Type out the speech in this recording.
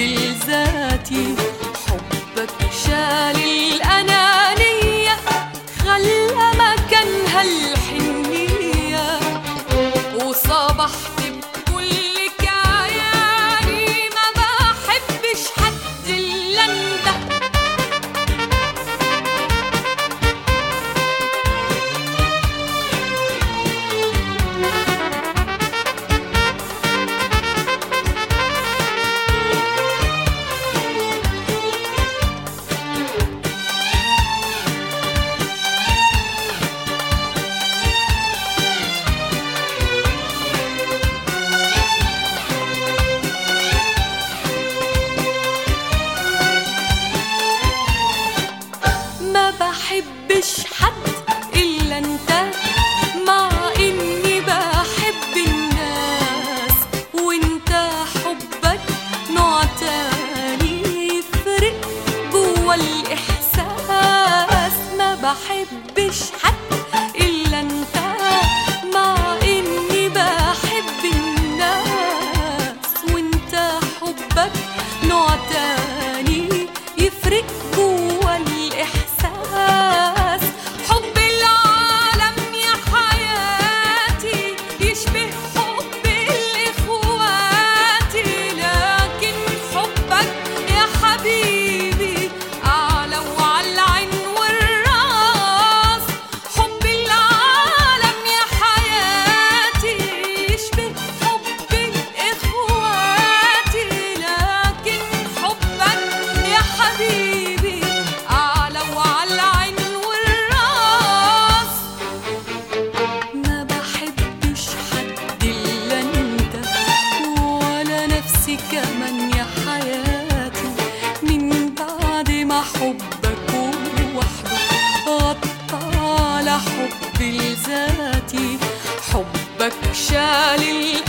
لذاتي. حبك شال الأنانية، خلى مكانها الحنية، وصبحت بكل كياني ما بحبش حد إلا انت. ما بحبش حد إلا انت، مع إني بحب الناس، وانت حبك نوع تاني يفرق جوا الإحساس. ما بحبش حد إلا انت، مع إني بحب الناس، وانت حبك نوع تاني يفرق جوا الإحساس. حب العالم يا حياتي يشبه حب الإخواتي، لكن حبك يا حبيبي أعلى وعلى العين والراس. حب العالم يا حياتي يشبه حب الإخواتي، لكن حبك يا حبيبي أعلى وعلى العين والراس. ما بحبش حد إلا انت، ولا نفسي كمان يا حياتي، من بعد ما حبك وحده غطى على حب لذاتي. حبك شال